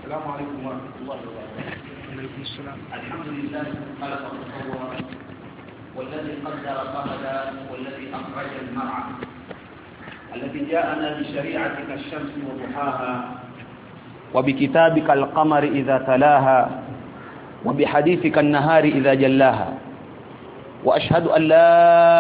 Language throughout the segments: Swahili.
السلام عليكم ورحمة الله وبركاته. وعليكم السلام. الحمد لله خلق وصور والذي قدر فهدى والذي أخرج المرعى الذي جاءنا بشريعتك الشمس وضحاها وبكتابك القمر إذا تلاها وبحديثك النهار إذا جلاها وأشهد أن لا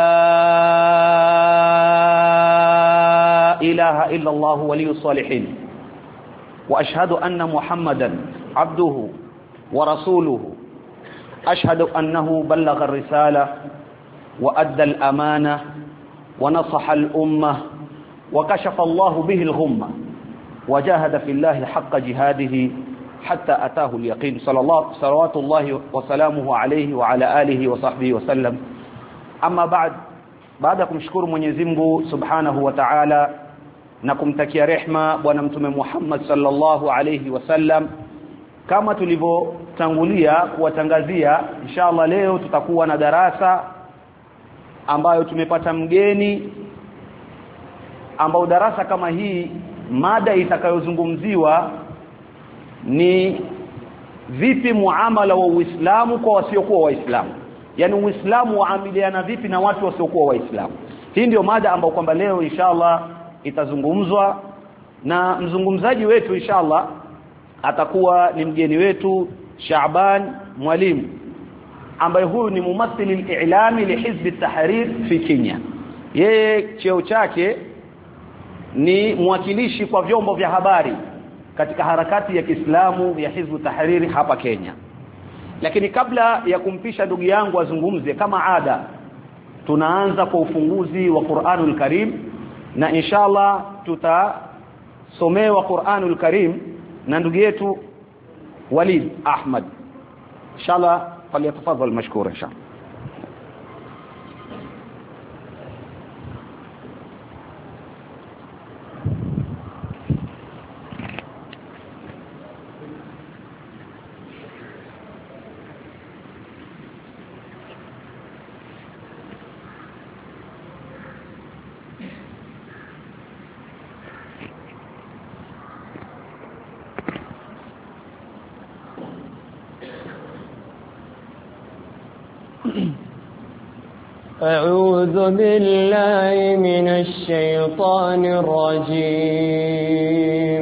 إله إلا الله ولي الصالحين وأشهد أن محمدا عبده ورسوله أشهد أنه بلغ الرسالة وأدى الأمانة ونصح الأمة وكشف الله به الغمة وجاهد في الله حق جهاده حتى أتاه اليقين صلوات الله وسلامه عليه وعلى آله وصحبه وسلم. أما بعد kumshukuru Mwenyezi Mungu Subhanahu wa Ta'ala na kumtakia rehma bwana mtume Muhammad sallallahu alayhi wasallam, kama tulivyotangulia kuwatangazia, inshallah leo tutakuwa na darasa ambayo tumepata mgeni, ambao darasa kama hii mada itakayozungumziwa ni vipi muamala wa Uislamu kwa wasiokuwa Waislamu, yani Uislamu waamiliana vipi na watu wasiokuwa Waislamu. Hii ndio mada ambayo kwamba leo inshallah itazungumzwa, na mzungumzaji wetu inshallah atakuwa ni mgeni wetu Shaaban Mwalimu, ambaye huyu ni mumathili al-i'lami li Hizb at-Tahrir fi Kenya. Yeye cheo chake ni mwakilishi kwa vyombo vya habari katika harakati ya Kiislamu ya Hizb at-Tahrir hapa Kenya. Lakini kabla ya kumpisha ndugu yangu azungumze, kama ada tunaanza kwa ufunguzi wa Qur'anul Karim, na inshallah tutasomewa Qur'anul Karim na ndugu yetu Walid Ahmad. Inshallah falyatafadhal mashkura inshallah. أعوذ بالله من الشيطان الرجيم.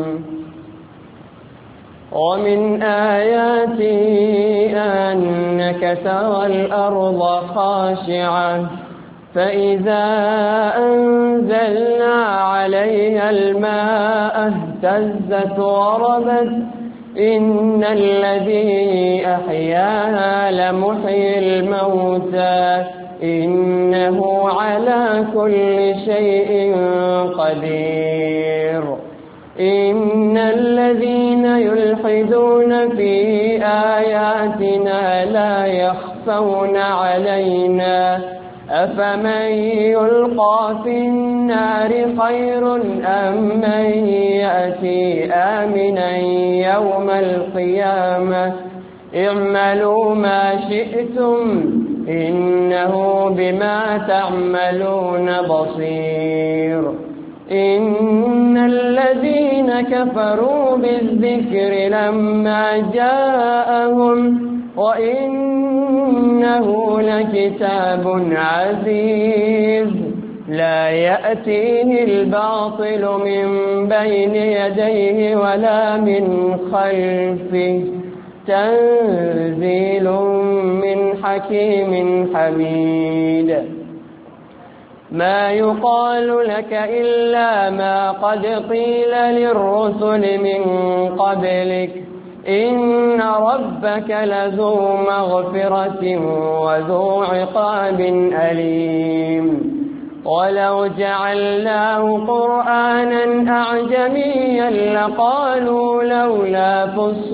ومن آياته أنك ترى الأرض خاشعة فإذا أنزلنا عليها الماء اهتزت وربت إن الذي أحياها لمحيي الموتى إنه على كل شيء قدير. إن الذين يلحدون في آياتنا لا يخفون علينا أفمن يلقى في النار خير أم من يأتي آمنا يوم القيامة اعملوا ما شئتم إنه بما تعملون بصير. إن الذين كفروا بالذكر لما جاءهم وإنه لكتاب عزيز لا يأتيه الباطل من بين يديه ولا من خلفه تنزيل من حكيم حميد. ما يقال لك إلا ما قد قيل للرسل من قبلك إن ربك لذو مغفرة وذو عقاب أليم. ولو جعلناه قرآنا أعجميا لقالوا لولا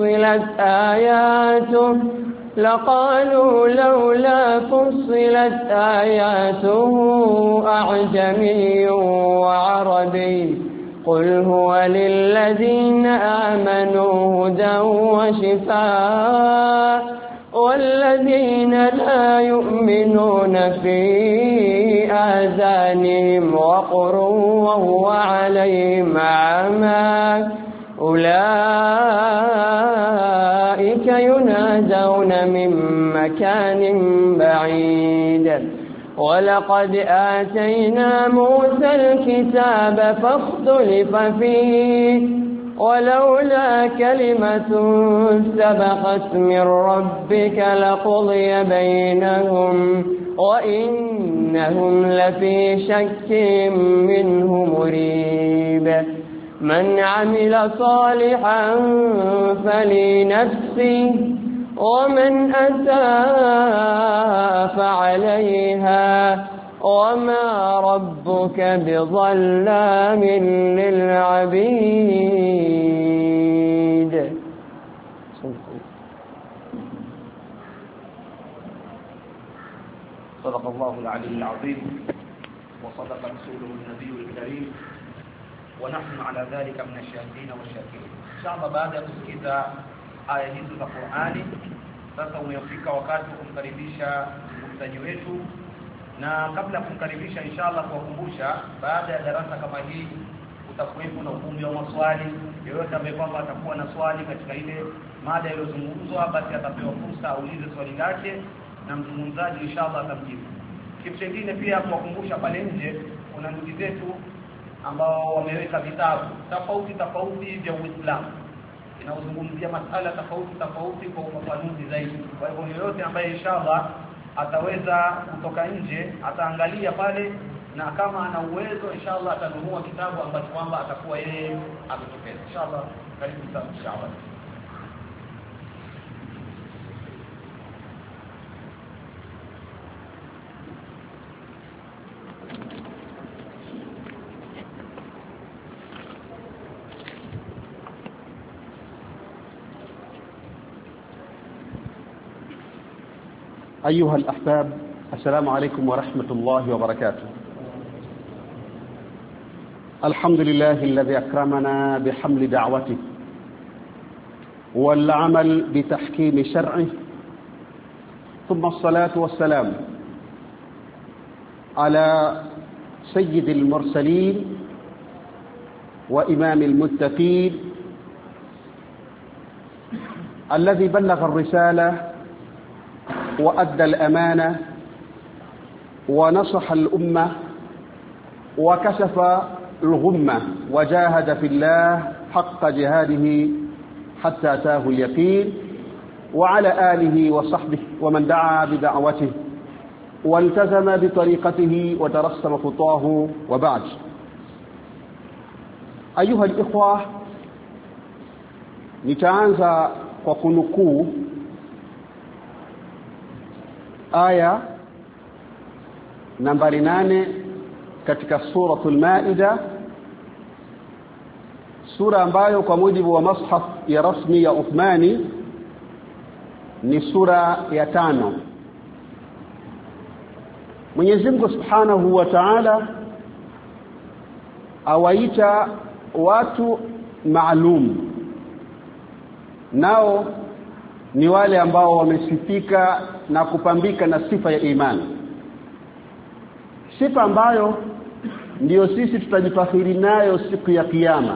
فصلت آياته أعجمي وعربي قل هو للذين آمنوا هدى وشفاء والذين لا يؤمنون في آذانهم وقر وهو عليهم عمى أولئك من مكان بعيد ولقد آتينا موسى الكتاب فاختلف فيه ولولا كلمة سبقت من ربك لقضي بينهم وإنهم لفي شك منه مريب من عمل صالحا فلنفسه ومن أساء فعليها وما ربك بظلام للعبيد. صدق الله العلي العظيم وصدق رسوله النبي الكريم ونحن على ذلك من الشاهدين والشاكرين. إن شاء الله baada ya kusikiza aya hizi za Qur'ani, sasa umefika wakati wa kumkaribisha mtaji wetu, na kabla ya kumkaribisha inshallah kuwakumbusha, baada ya darasa kama hii utakuwepo na ukumbi wa maswali. Yeyote ambaye kwamba atakuwa na swali katika ile mada iliyozungumzwa, basi atapewa fursa aulize swali lake na mzungumzaji inshallah atamjibu. Kitu kingine pia kuwakumbusha, pale nje kuna ndugu zetu ambao wameweka vitabu tofauti vya Uislamu inaozungumzia masala tofauti kwa ufafanuzi zaidi. Kwa hivyo yoyote ambaye inshallah ataweza kutoka nje ataangalia pale, na kama ana uwezo inshallah atanunua kitabu ambacho kwamba atakuwa yeye ametokeza inshallah. Karibu sana inshallah. أيها الأحباب، السلام عليكم ورحمة الله وبركاته. الحمد لله الذي أكرمنا بحمل دعوته والعمل بتحكيم شرعه، ثم الصلاة والسلام على سيد المرسلين وإمام المتقين الذي بلغ الرسالة وأدى الأمانة ونصح الأمة وكشف الغمة وجاهد في الله حق جهاده حتى أتاه اليقين، وعلى آله وصحبه ومن دعا بدعوته والتزم بطريقته وترسم خطاه، وبعد. أيها الإخوة، nitaanza kwa kunukuu aya nambari 8 katika suratul Maida, sura ambayo kwa mujibu wa mushaf ya rasmi ya Uthmani ni sura ya 5. Mwenyezi Mungu Subhanahu wa Ta'ala awaita watu maalum, nao ni wale ambao wamesifika na kupambika na sifa ya imani, sifa ambayo ndio sisi tutajifakhiri nayo siku ya kiyama.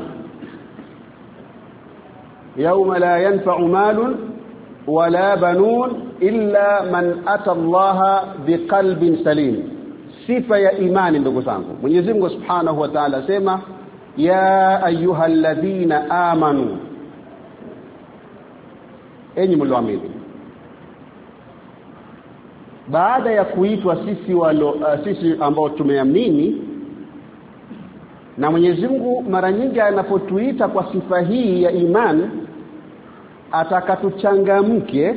Yauma la yanfa'u malun wala banun illa man ata Allah biqalbin salim. Sifa ya imani, ndugu zangu, Mwenyezi Mungu Subhanahu wa Ta'ala asema ya ayyuhalladhina amanu, enyi mlioamini. Baada ya kuitwa sisi ambao tumeamini, na Mwenyezi Mungu mara nyingi anapotuita kwa sifa hii ya imani, atakatuchangamke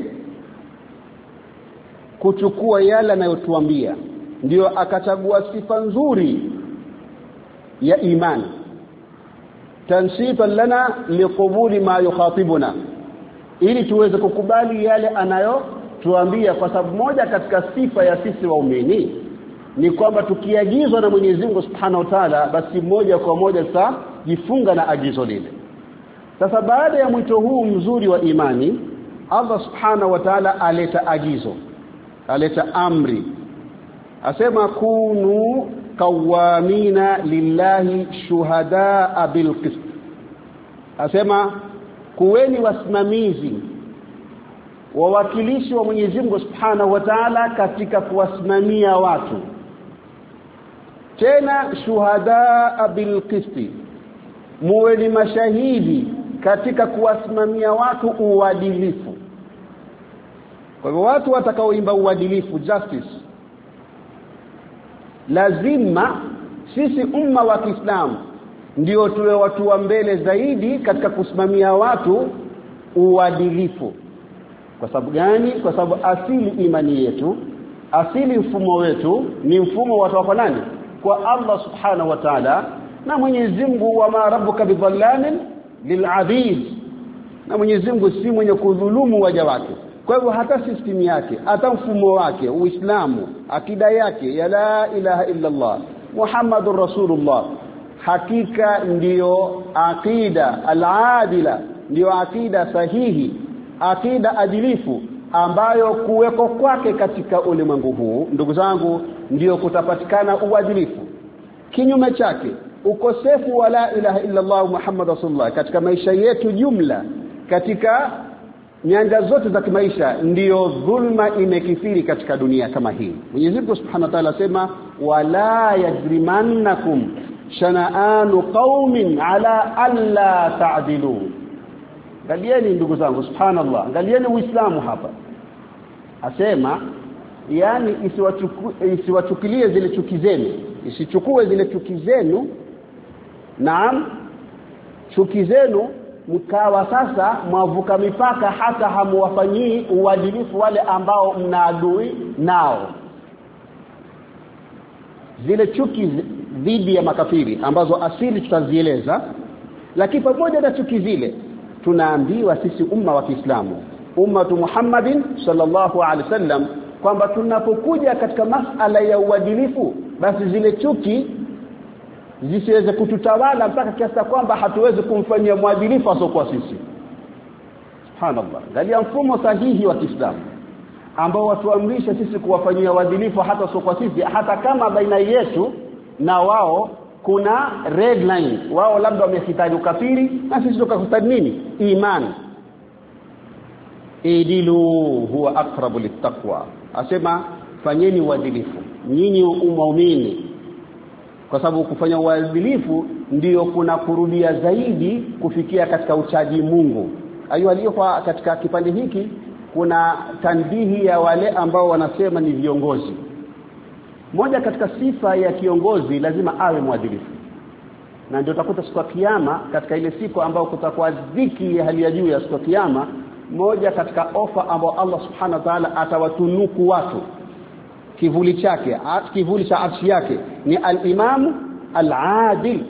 kuchukua yale anayotuambia. Ndio akachagua sifa nzuri ya imani, tansifan lana liqubuli ma yukhatibuna, ili tuweze kukubali yale anayotuambia. Kwa sababu moja katika sifa ya sisi waumini ni kwamba tukiagizwa na Mwenyezi Mungu Subhanahu wa Ta'ala, basi moja kwa moja tutajifunga na agizo lile. Sasa baada ya mwito huu mzuri wa imani, Allah Subhanahu wa Ta'ala aleta agizo, aleta amri, asema kunu qawamina lillahi shuhadaa bilqist. Asema kuweni wasimamizi wawakilishi wa Mwenyezi Mungu Subhanahu wa Ta'ala katika kuwasimamia watu. Tena shuhada bil qisti, muwe ni mashahidi katika kuwasimamia watu uadilifu. Kwa hivyo watu watakaoimba uadilifu, justice, lazima sisi umma wa Kiislamu ndio tuwe watu wa mbele zaidi katika kusimamia watu uadilifu. Kwa sababu gani? Kwa sababu asili imani yetu, asili mfumo wetu ni mfumo wa watu nani? Kwa Allah Subhanahu wa Ta'ala, na Mwenyezi Mungu wa ma rabbuka bidhallamin lil'abid, na Mwenyezi Mungu si mwenye kudhulumu waja wake. Kwa hivyo hata system yake, hata mfumo wake, Uislamu, akida yake ya la ilaha illa Allah Muhammadur Rasulullah, hakika ndiyo akida al-adila, ndiyo akida sahihi, akida adilifu, ambayo kuweko kwake katika ulimwengu huu, ndugu zangu, ndiyo kutapatikana uadilifu. Kinyume chake, ukosefu wa la ilaha illa Allah Muhammadur Rasulullah katika maisha yetu jumla, katika nyanja zote za kimaisha, ndiyo dhulma imekithiri katika dunia kama hii. Mwenyezi Mungu Subhanahu wa Ta'ala asema wala yajrimannakum shana'anu qaumin ala alla ta'dilu. Angalieni ndugu zangu, subhanallah, angalieni Uislamu hapa. Asema yani isiwachukilie zile chuki zenu, isichukue zile chuki zenu, naam, chuki zenu mkawa sasa mwavuka mipaka, hata hamuwafanyii uadilifu wale ambao mnaadui nao. Zile chuki dhidi ya makafiri ambazo asili tutazieleza, lakini pamoja na chuki zile tunaambiwa sisi umma wa Kiislamu, ummatu Muhammadin sallallahu alaihi wasallam, kwamba tunapokuja katika masala ya uadilifu, basi zile chuki zisiweze kututawala mpaka kiasi kwamba hatuwezi kumfanyia muadilifu asokuwa sisi. Subhanallah, angalia mfumo sahihi wa Kiislamu ambao watuamrisha sisi kuwafanyia uadilifu hata asokuwa sisi, hata kama baina yetu na wao kuna red line. Wao labda wamehitaji ukafiri na sisi tukahitaji nini? Imani. Idilu huwa aqrabu littaqwa, asema fanyeni uadilifu nyinyi muumini, kwa sababu kufanya uadilifu ndio kuna kurudia zaidi kufikia katika uchaji Mungu. Aliyokuwa katika kipande hiki kuna tanbihi ya wale ambao wanasema ni viongozi. Moja katika sifa ya kiongozi lazima awe mwadilifu, na ndio utakuta siku ya kiyama, katika ile siku ambayo kutakuwa dhiki ya hali ya juu ya siku ya kiyama, moja katika ofa ambao Allah Subhanahu wa Ta'ala atawatunuku watu, kivuli chake, kivuli cha arshi yake, ni al-Imam al-Adil,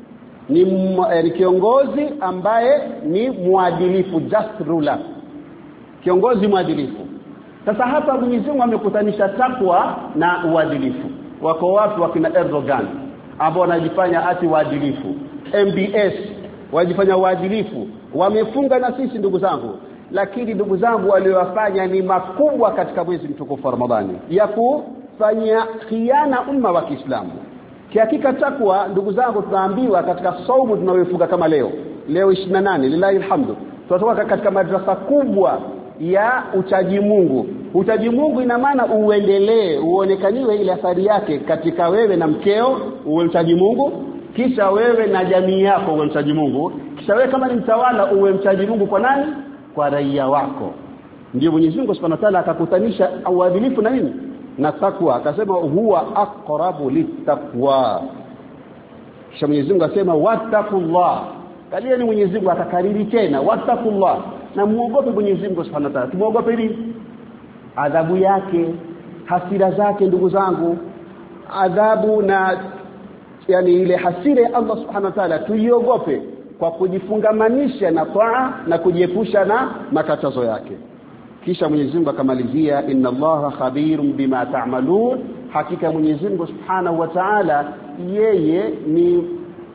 ni kiongozi ambaye ni mwadilifu, just ruler, kiongozi mwadilifu. Sasa hapa Mwenyezi Mungu amekutanisha takwa na uadilifu. Wako watu wakina Erdogan ambao wanajifanya ati waadilifu, MBS wajifanya waadilifu, wamefunga na sisi ndugu zangu. Lakini ndugu zangu, waliowafanya ni makubwa katika mwezi mtukufu wa Ramadhani, ya kufanya khiana umma wa Kiislamu. Hakika takwa ndugu zangu, tunaambiwa katika saumu tunayofunga kama leo 28, lillahi alhamdu, tunatoka katika madrasa kubwa ya uchaji Mungu. Uchaji Mungu ina maana uendelee, uonekaniwe ile athari yake katika wewe na mkeo uwe mchaji Mungu, kisha wewe na jamii yako uwe mchaji Mungu, kisha wewe kama ni mtawala uwe mchaji Mungu kwa nani? Kwa raia wako. Ndio Mwenyezi Mungu Subhanahu wa Ta'ala akakutanisha uadilifu na nini? Na takwa. Akasema huwa aqrabu littaqwa. Kisha Mwenyezi Mungu akasema wattaqullah. Kalieni Mwenyezi Mungu akakariri tena wattaqullah, na muogope Mwenyezi Mungu Subhanahu wa Ta'ala. Tumuogope nini? Adhabu yake, hasira zake ndugu zangu, adhabu na yani ile hasira ya Allah Subhanahu wa Ta'ala tuiogope kwa kujifungamanisha na taa na kujiepusha na makatazo yake. Kisha Mwenyezi Mungu akamalizia inna Allaha khabirum bima ta'malun, hakika Mwenyezi Mungu Subhanahu wa Ta'ala yeye ni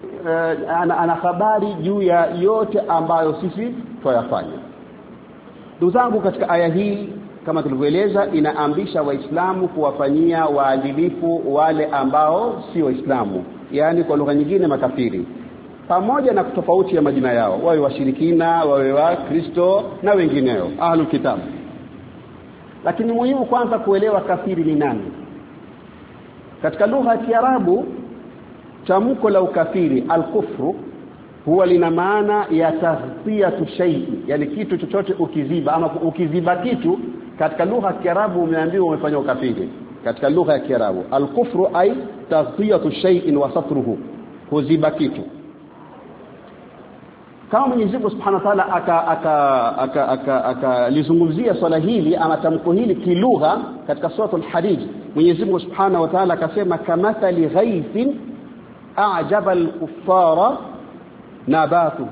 ana habari juu ya yote ambayo sisi tuyafanya. Ndugu zangu, katika aya hii kama tulivyoeleza inaambisha Waislamu kuwafanyia waadilifu wale ambao si Waislamu, yani kwa lugha nyingine makafiri, pamoja na tofauti ya majina yao, wawe washirikina, wawe wa Kristo na wengineo, ahlul kitab. lakini muhimu kwanza kuelewa kafiri ni nani. Katika lugha ya Kiarabu tamko la ukafiri al-kufru huwa lina maana ya tasfiyatu shay'i, yani kitu chochote ukiziba ama ukiziba kitu. Katika lugha ya Kiarabu umeambiwa umefanya ukafiri. Katika lugha ya Kiarabu al-kufru ay tasfiyatu shay'in wa satruhu, kuziba kitu. Kama Mwenyezi Mungu Subhanahu wa Ta'ala akalizungumzia swala hili ama tamko hili kilugha katika sura al-Hadid, Mwenyezi Mungu Subhanahu wa Ta'ala akasema kamathali ghaithin a'jaba al-kuffara nabatuhu,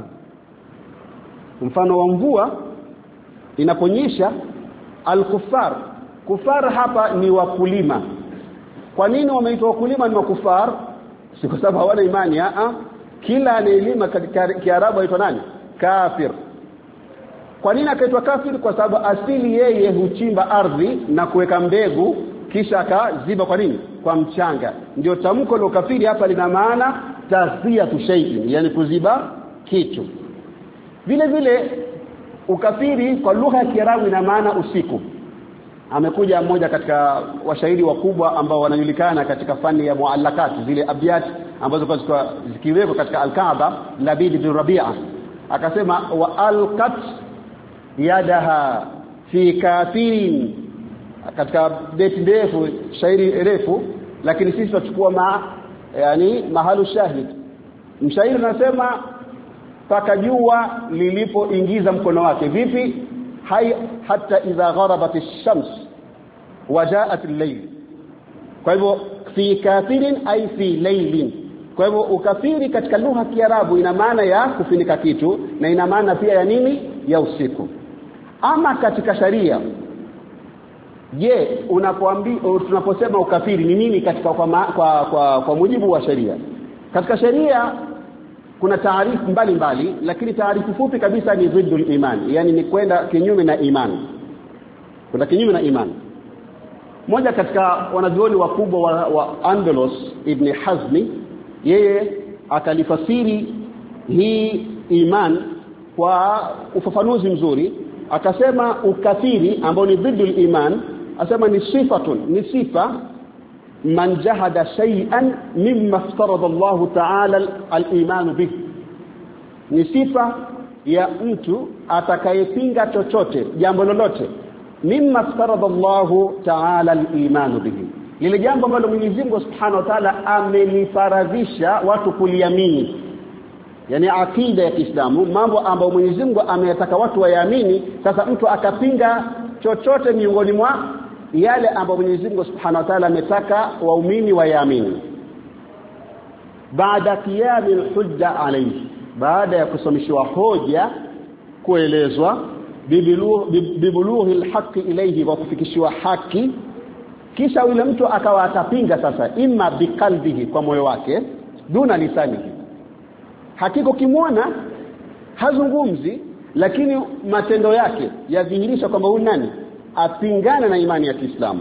mfano wa mvua inaponyesha. Al-kuffar, kufar hapa ni wakulima. Kwa nini wameitwa wakulima ni wakufar? Si kwa sababu hawana imani. Kila anayelima katika Kiarabu aitwa nani? Kafir. Kwa nini akaitwa kafir? Kwa sababu asili yeye huchimba ardhi na kuweka mbegu kisha akaziba. Kwa nini? Kwa mchanga. Ndio tamko la kafiri hapa lina maana tasfiyatu shay'in, yani kuziba kitu. Vile vile ukafiri kwa lugha ya Kiarabu ina maana usiku. Amekuja mmoja katika washairi wakubwa ambao wanajulikana katika fani ya muallakat, zile abyat ambazo kwa zikiwekwa katika al-Kaaba, Labid bin Rabi'a akasema wa alqat yadaha fi kafirin, katika beti ndefu, shairi refu, lakini sisi tutachukua yani mahalu shahid. Mshairi anasema paka jua lilipoingiza mkono wake. Vipi? hay hatta idha gharabat ash-shams wajaat al-layl. Kwa hivyo fi kafirin ay fi laylin. Kwa hivyo ukafiri katika lugha ya Kiarabu ina maana ya kufunika kitu na ina maana pia ya nini? Ya usiku. Ama katika sharia, je, tunaposema ukafiri ni nini katika kwa mujibu wa sharia? Katika sharia kuna taarifu mbalimbali, lakini taarifu fupi kabisa ni ziddul iman, yani ni kwenda kinyume na imani. Kwenda kinyume na imani. Mmoja katika wanazuoni wakubwa wa Andalus, Ibn Hazmi, yeye akalifasiri hii iman kwa ufafanuzi mzuri. Akasema ukafiri ambao ni ziddul iman, asema ni sifatun, ni sifa man jahada shay'an mimma iftarada Allah ta'ala al-iman bih, ni sifa ya mtu atakayepinga chochote, jambo lolote, mimma iftarada Allah ta'ala al-iman bih, lile jambo ambalo Mwenyezi Mungu Subhanahu wa Ta'ala amelifaradhisha watu kuliamini, yani akida ya Kiislamu, mambo ambayo Mwenyezi Mungu ameyataka watu wayaamini. Sasa mtu akapinga chochote miongoni mwa yale ambayo Mwenyezi Mungu Subhanahu wa Ta'ala ametaka waumini wayaamini, baada qiyamil hujja alayhi, baada ya kusomeshwa hoja, kuelezwa bibulughi alhaqi ilayhi, wa kufikishwa haki, kisha yule mtu akawa atapinga sasa, imma biqalbihi, kwa moyo wake, duna lisanihi. Hakika kimwona hazungumzi, lakini matendo yake yadhihirisha kwamba huyu nani apingana na imani ya Kiislamu.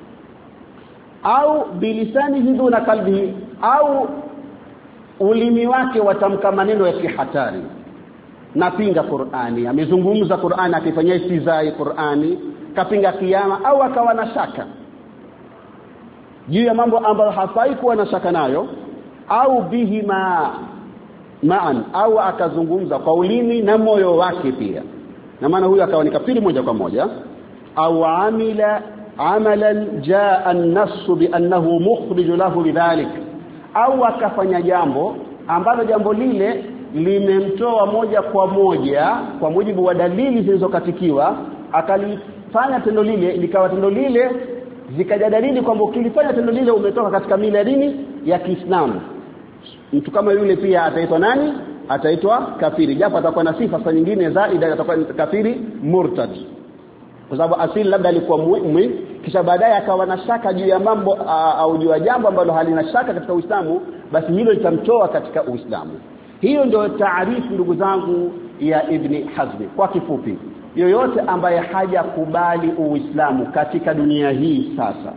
Au bilisanihi duna qalbihi, au ulimi wake watamka maneno ya kihatari, napinga Qur'ani, amezungumza Qur'ani akifanyia istizai Qur'ani, kapinga kiyama, au akawa na shaka juu ya mambo ambayo hafai kuwa na shaka nayo, au bihima ma'an, au akazungumza kwa ulimi na moyo wake pia, na maana huyu akawa ni kafiri moja kwa moja. Au amila amalan jaa an-nass bi annahu mukhrij lahu lidhalik, au akafanya jambo ambalo jambo lile limemtoa moja kwa moja kwa mujibu wa dalili zilizokatikiwa, akalifanya tendo lile, likawa tendo lile zikaja dalili kwamba ukilifanya tendo lile umetoka katika mila dini ya Kiislamu. Mtu kama yule pia ataitwa nani? Ataitwa kafiri, japo atakuwa na sifa za nyingine zaidi, atakuwa kafiri murtad, kwa sababu asili labda alikuwa muumini, kisha baadaye akawa na shaka juu ya mambo au juu ya jambo ambalo halina shaka katika Uislamu, basi hilo litamtoa katika Uislamu. Hiyo ndio taarifu, ndugu zangu, ya Ibn Hazm kwa kifupi. Yoyote ambaye hajakubali Uislamu katika dunia hii sasa,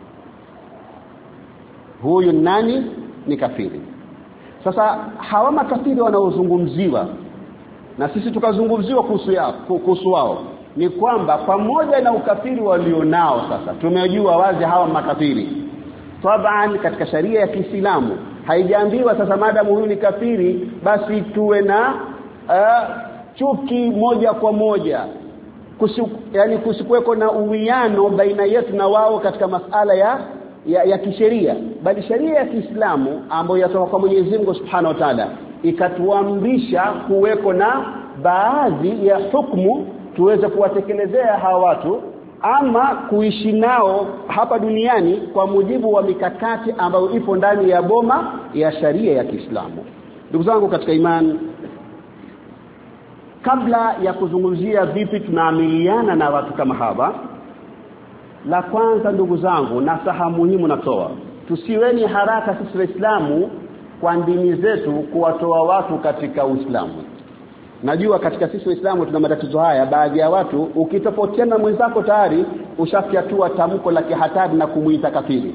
huyu nani? Ni kafiri. Sasa hawa makafiri wanaozungumziwa na sisi tukazungumziwa kuhusu wao, ni kwamba pamoja na ukafiri walionao sasa tumejua wazi hawa makafiri. Taban katika sharia ya Kiislamu haijaambiwa sasa maadamu huyu ni kafiri basi tuwe na chuki moja kwa moja. Yani kusikuweko na uwiano baina yetu na wao katika masala ya kisheria, bali sharia ya Kiislamu ambayo yatoka kwa Mwenyezi Mungu Subhanahu wa Ta'ala ikatuamrisha kuweko na baadhi ya hukumu tuweze kuwatekelezea hawa watu ama kuishi nao hapa duniani kwa mujibu wa mikakati ambayo ipo ndani ya boma ya sharia ya Kiislamu. Ndugu zangu katika imani, kabla ya kuzungumzia vipi tunaamiliana na watu kama hawa, la kwanza ndugu zangu nasaha muhimu natoa, tusiweni haraka sisi Waislamu kwa dini zetu kuwatoa watu katika Uislamu. Najua katika sisi Waislamu tuna matatizo haya. Baadhi ya watu ukitofautiana mwenzako tayari ushafiatua tamko la kihatari na kumuita kafiri.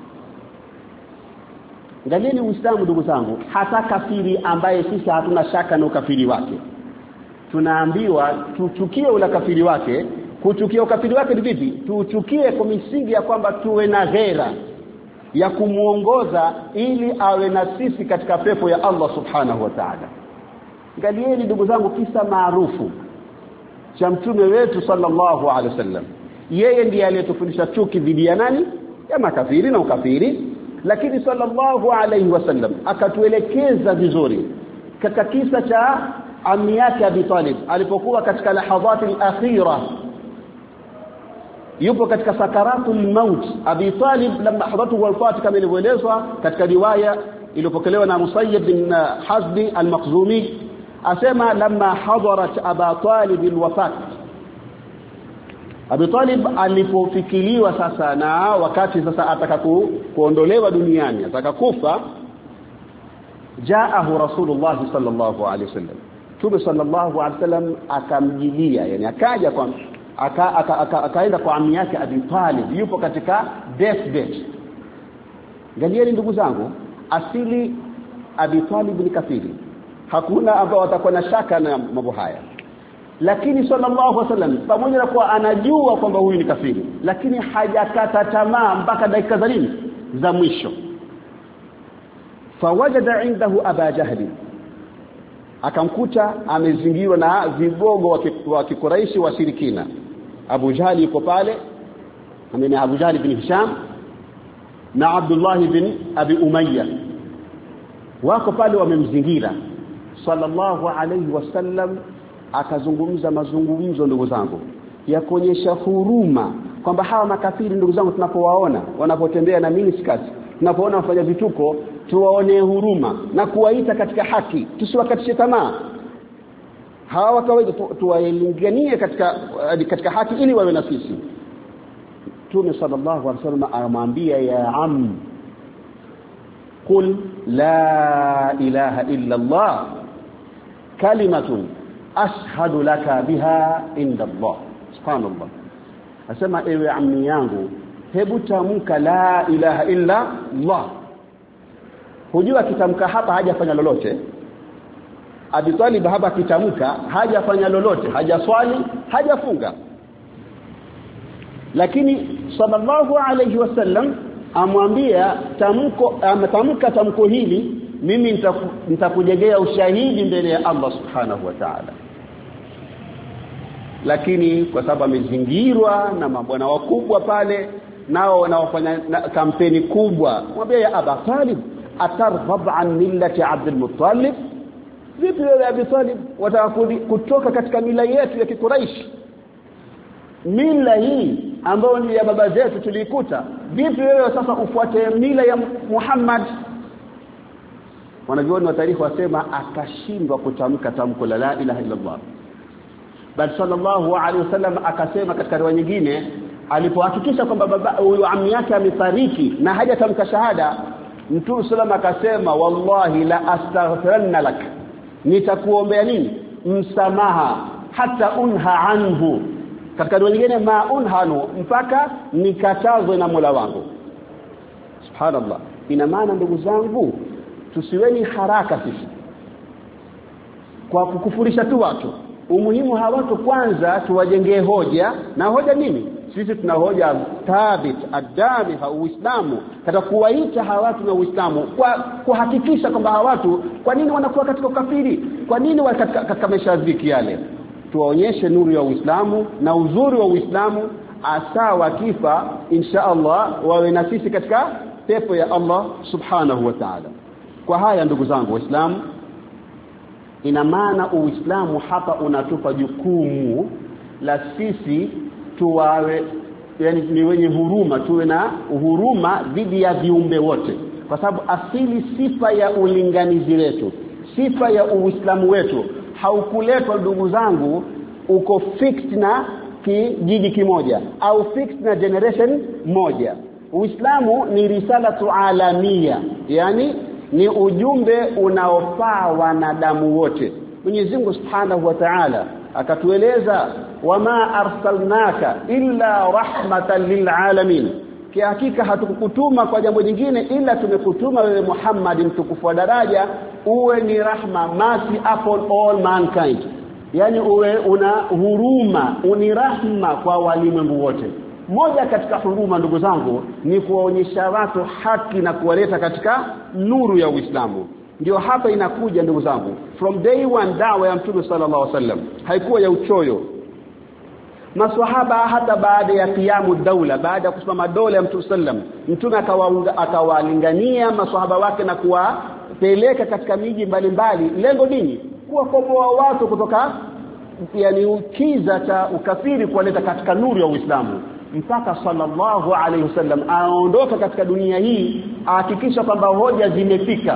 Angalieni Uislamu ndugu zangu, hata kafiri ambaye sisi hatuna shaka na ukafiri wake tunaambiwa tuchukie ule kafiri wake. Kuchukia ukafiri wake ni vipi? Tuchukie kwa misingi ya kwamba tuwe na ghera ya kumuongoza ili awe na sisi katika pepo ya Allah Subhanahu wa Ta'ala. Angalieni ndugu zangu kisa maarufu cha mtume wetu sallallahu alaihi wasallam. Yeye ndiye aliyetufundisha chuki dhidi ya nani? Ya makafiri na ukafiri. Lakini sallallahu alaihi wasallam akatuelekeza vizuri katika kisa cha ammi yake Abi Talib alipokuwa katika lahadhati al-akhira, yupo katika sakaratul maut. Abi Talib lamma hadathu al-wafat kama ilivyoelezwa katika riwaya iliyopokelewa na Musayyib bin Hazbi al-Makhzumi, asema lamma hadarat Aba Talib al-wafat, Abi Talib alipofikiliwa sasa na wakati sasa ataka kuondolewa duniani, ataka kufa, jaahu Rasulullah sallallahu alaihi wasallam, Mtume sallallahu alaihi wasallam akamjilia, yani akaja kwa akaenda kwa ammi yake Abi Talib, yupo katika deathbed. Angalieni ndugu zangu, asili Abi Talib ni kafiri, hakuna ambao watakuwa na shaka na mambo haya. Lakini sallallahu alaihi wasallam pamoja na kuwa anajua kwamba huyu ni kafiri, lakini hajakata tamaa mpaka dakika za mwisho. Fawajada indahu Aba Jahli, akamkuta amezingirwa na vigogo wa Kikuraishi washirikina. Abu Jahli yuko pale, amena Abu Jahli bin Hisham na Abdullah bin Abi Umayya wako pale wamemzingira. Sallallahu alayhi wasallam akazungumza mazungumzo ndugu zangu ya kuonyesha huruma kwamba hawa makafiri ndugu zangu tunapowaona wanapotembea na miniskati, tunapoona wafanya vituko, tuwaone huruma na kuwaita katika haki, tusiwakatishe tamaa. Hawa kawaida tuwaelinganie katika haki ili wawe na sisi. Mtume sallallahu alaihi wasallam amwambia, ya am qul la ilaha illa Allah kalimatun ashhadu laka biha inda Allah. Subhanallah. Asema, ewe ammi yangu, hebu tamka la ilaha illa Allah. Hujua kitamka hapa hajafanya lolote. Abi Talib hapa kitamka hajafanya lolote, hajaswali, hajafunga. Lakini sallallahu alayhi wasallam amwambia, tamka tamko hili, mimi nitakujengea ushahidi mbele ya Allah Subhanahu wa Ta'ala. Lakini kwa sababu amezingirwa na mabwana wakubwa pale, nao wanaofanya kampeni kubwa, mwambie, ya Aba Talib, atarghab an millati Abdul Muttalib? Vipi wewe Abi Talib wataka kutoka katika mila yetu ya Kikuraishi, mila hii ambayo ni ya baba zetu tulikuta? Vipi wewe sasa ufuate mila ya Muhammad? Wanajioni wa tarehe wasema akashindwa kutamka tamko la la ilaha illa Allah. Bali sallallahu alaihi wasallam akasema katika riwaya nyingine, alipohakikisha kwamba baba huyu ammi yake amefariki na hajatamka shahada, Mtume sallallahu akasema, wallahi la astaghfiranna lak, nitakuombea nini? Msamaha, hata unha anhu. Katika riwaya nyingine, ma unhanu, mpaka nikatazwe na Mola wangu. Subhanallah. Ina maana ndugu zangu, tusiweni haraka sisi kwa kukufurisha tu watu. umuhimu hawa watu kwanza tuwajengee hoja. Na hoja nini? Sisi tuna hoja thabit adami ha Uislamu, katika kuwaita hawa watu na Uislamu, kwa kuhakikisha kwamba hawa watu kwa nini wanakuwa katika ukafiri, kwa nini katika maisha dhiki yale. Tuwaonyeshe nuru ya Uislamu na uzuri wa Uislamu, asa wakifa insha Allah wawe na sisi katika pepo ya Allah subhanahu wa ta'ala. Kwa haya ndugu zangu Waislamu, ina maana Uislamu hapa unatupa jukumu la sisi tuwawe, yani ni wenye huruma, tuwe na huruma dhidi ya viumbe wote, kwa sababu asili sifa ya ulinganizi wetu, sifa ya Uislamu wetu haukuletwa ndugu zangu uko fixed na kijiji kimoja au fixed na generation moja. Uislamu ni risalatu alamia, yani ni ujumbe unaofaa wanadamu wote. Mwenyezi Mungu Subhanahu wa Ta'ala akatueleza, wama arsalnaka illa rahmatan lilalamin, kwa hakika hatukukutuma kwa jambo jingine ila tumekutuma wewe Muhammad mtukufu wa daraja uwe ni rahma, mercy upon all mankind, yani uwe una huruma, uni rahma kwa walimwengu wote. Moja katika huruma ndugu zangu ni kuwaonyesha watu haki na kuwaleta katika nuru ya Uislamu. Ndio hapa inakuja ndugu zangu, from day one dawa ya Mtume sallallahu alaihi wasallam haikuwa ya uchoyo. Maswahaba hata baada ya qiyamu daula, baada ya kusimama dola ya Mtume sallam, Mtume akawalingania maswahaba wake na kuwapeleka katika miji mbalimbali. Lengo nini? Kuwakomboa watu kutoka yani ukiza cha ukafiri, kuwaleta katika nuru ya Uislamu, mpaka sallallahu alaihi wasallam aondoka katika dunia hii, ahakikisha kwamba hoja zimefika.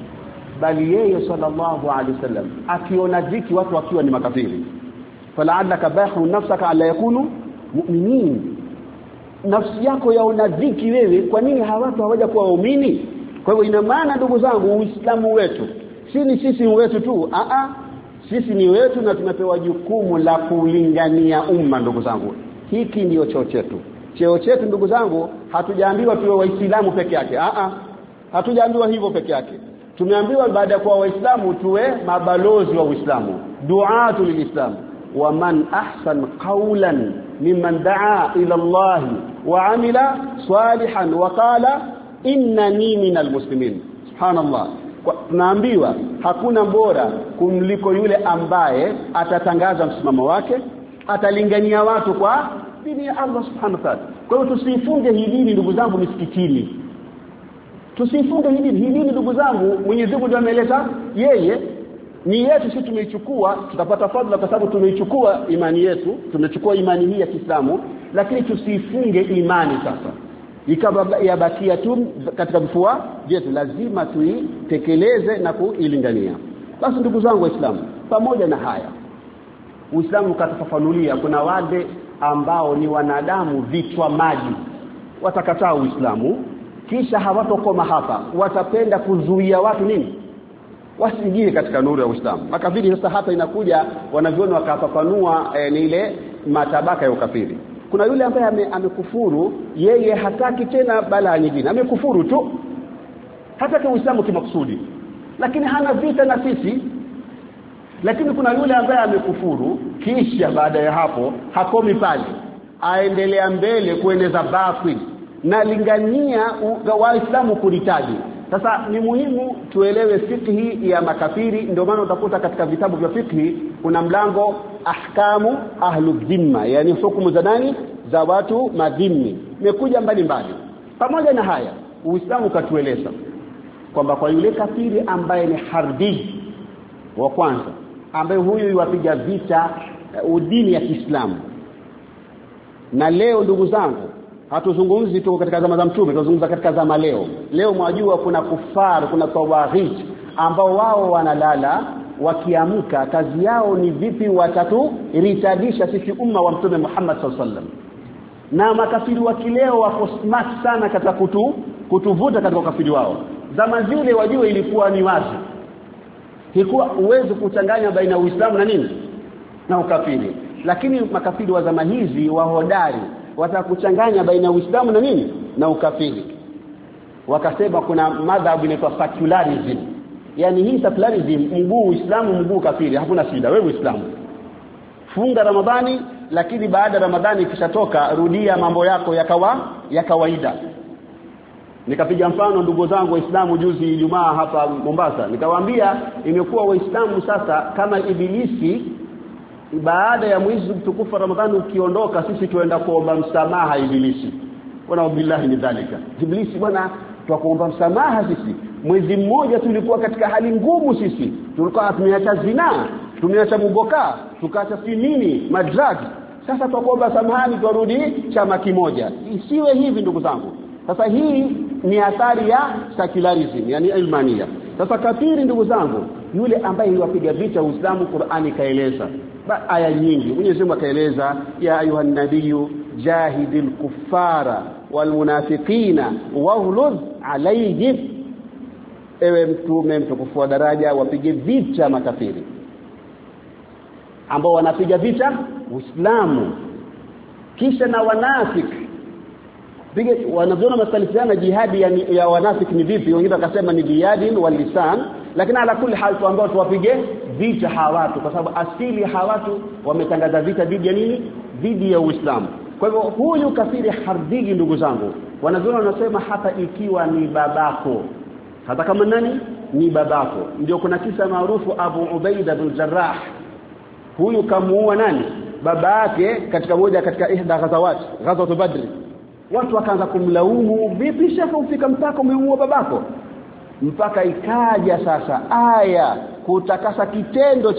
Bali yeye sallallahu alaihi wasallam akiona dhiki watu wakiwa ni makafiri, fala'allaka bahu nafsaka ala yakunu mu'minin, nafsi yako yaona dhiki wewe, kwa nini hawatu hawaja kuwa waumini? Kwa hivyo ina maana ndugu zangu Uislamu wetu sisi wetu tu, sisi ni wetu na tumepewa jukumu la kulingania umma ndugu zangu. Hiki ndio cheo chetu ndugu zangu. Hatujaambiwa tuwe Waislamu peke yake, hatujaambiwa hivyo peke yake. Tumeambiwa baada ya kuwa Waislamu tuwe mabalozi wa Uislamu, duatu lilislam. Wa man ahsan qawlan mimman daa ila Allah wa amila salihan wa qala innani minal muslimin. Subhanallah. Tunaambiwa hakuna bora kumliko yule ambaye atatangaza msimamo wake, atalingania watu kwa dini ya Allah subhanahu wa ta'ala. Kwa hiyo tusifunge hii dini ndugu zangu misikitini, tusifunge hii dini ndugu zangu. Mwenyezi Mungu ndiye ameleta, yeye ni yetu, sisi tumeichukua, tutapata fadhila kwa sababu tumeichukua imani yetu, tumechukua imani hii ya Kiislamu. Lakini tusifunge imani sasa ikabakia tu katika vifua vyetu, lazima tuitekeleze na kuilingania. Basi ndugu zangu Waislamu, pamoja na haya Uislamu ukatafafanulia kuna wale ambao ni wanadamu vichwa maji, watakataa Uislamu, kisha hawatokoma hapa, watapenda kuzuia watu nini, wasiingie katika nuru ya Uislamu. Makafiri sasa hapa inakuja wanaviona wakafafanua ni ile matabaka ya ukafiri. Kuna yule ambaye amekufuru, yeye hataki tena balaa nyingine, amekufuru tu, hataki Uislamu kimakusudi, lakini hana vita na sisi. Lakini kuna yule ambaye amekufuru, kisha baada ya hapo hakomi pale, aendelea mbele kueneza batili na lingania Waislamu kulitaji. Sasa ni muhimu tuelewe fikhi ya makafiri. Ndio maana utakuta katika vitabu vya fikhi kuna mlango ahkamu ahlu dhimma, yani hukumu za nani, za watu madhimmi, imekuja mbalimbali. Pamoja na haya Uislamu katueleza kwamba kwa yule kafiri ambaye ni harbi wa kwanza, ambaye huyu yuwapiga vita dini ya Kiislamu. Na leo ndugu zangu hatuzungumzi tu katika zama za Mtume, tunazungumza katika zama leo mwajua kuna kufar, kuna tawaghit ambao wao wanalala, wakiamka kazi yao ni vipi wataturitadisha sisi umma wa Mtume Muhammad sallallahu alaihi wasallam. Na makafiri wa kileo wako smart sana katika kutuvuta katika ukafiri wao. Zama zile wajue ilikuwa ni wazi, ilikuwa uwezo kuchanganya baina Uislamu na nini, na ukafiri. Lakini makafiri wa zama hizi wahodari watakuchanganya baina Uislamu na nini, na ukafiri. Wakasema kuna madhhabu inaitwa secularism, yani hii secularism, mguu Uislamu mguu kafiri, hakuna shida, wewe Uislamu. funga Ramadhani, lakini baada Ramadhani ikishatoka rudia mambo yako ya kawaida. Nikapiga mfano ndugu zangu Waislamu juzi Ijumaa hapa Mombasa, nikawaambia imekuwa Waislamu sasa kama ibilisi, baada ya mwezi mtukufu Ramadhani ukiondoka sisi tuenda kuomba msamaha ibilisi. Wana billahi ni dhalika. Ibilisi bwana tunakuomba msamaha sisi. Mwezi mmoja tulikuwa katika hali ngumu sisi. Tulikuwa tumeacha zinaa, tumeacha mugoka, tukaacha sinini, madragi. Sasa tunakuomba samahani turudi chama kimoja. Isiwe hivi ndugu zangu. Sasa hii ni athari ya secularism, yani ilmania. Sasa kafiri ndugu zangu, yule ambaye yuwapiga vita Uislamu, Qur'ani kaeleza aya nyingi. Mwenyezi Mungu akaeleza ya ayuhan nabiyyu jahidil kuffara wal munafiqina waghluz alayhim, ewe mtume mtukufu wa daraja, wapige vita makafiri ambao wanapiga vita Uislamu, kisha na wanafiki. Wanaviona masalifiana jihadi ya wanafiki ni vipi? Wengine wakasema ni jihadin wal lisan, lakini ala kulli hal tuambao tuwapige vita hawatu, kwa sababu asili hawatu wametangaza vita dhidi ya nini? Dhidi ya Uislamu. Kwa hivyo huyu kafiri hardigi ndugu zangu, wanaviona wanasema hata ikiwa ni babako, hata kama nani ni babako. Ndio kuna kisa maarufu Abu Ubaida bin Jarrah, huyu kamuua nani? Babake katika moja katika ihda ghazawat Badr. Watu wakaanza kumlaumu, vipi shaka ufika mpaka umemuua babako? Mpaka ikaja sasa aya kutakasa kitendo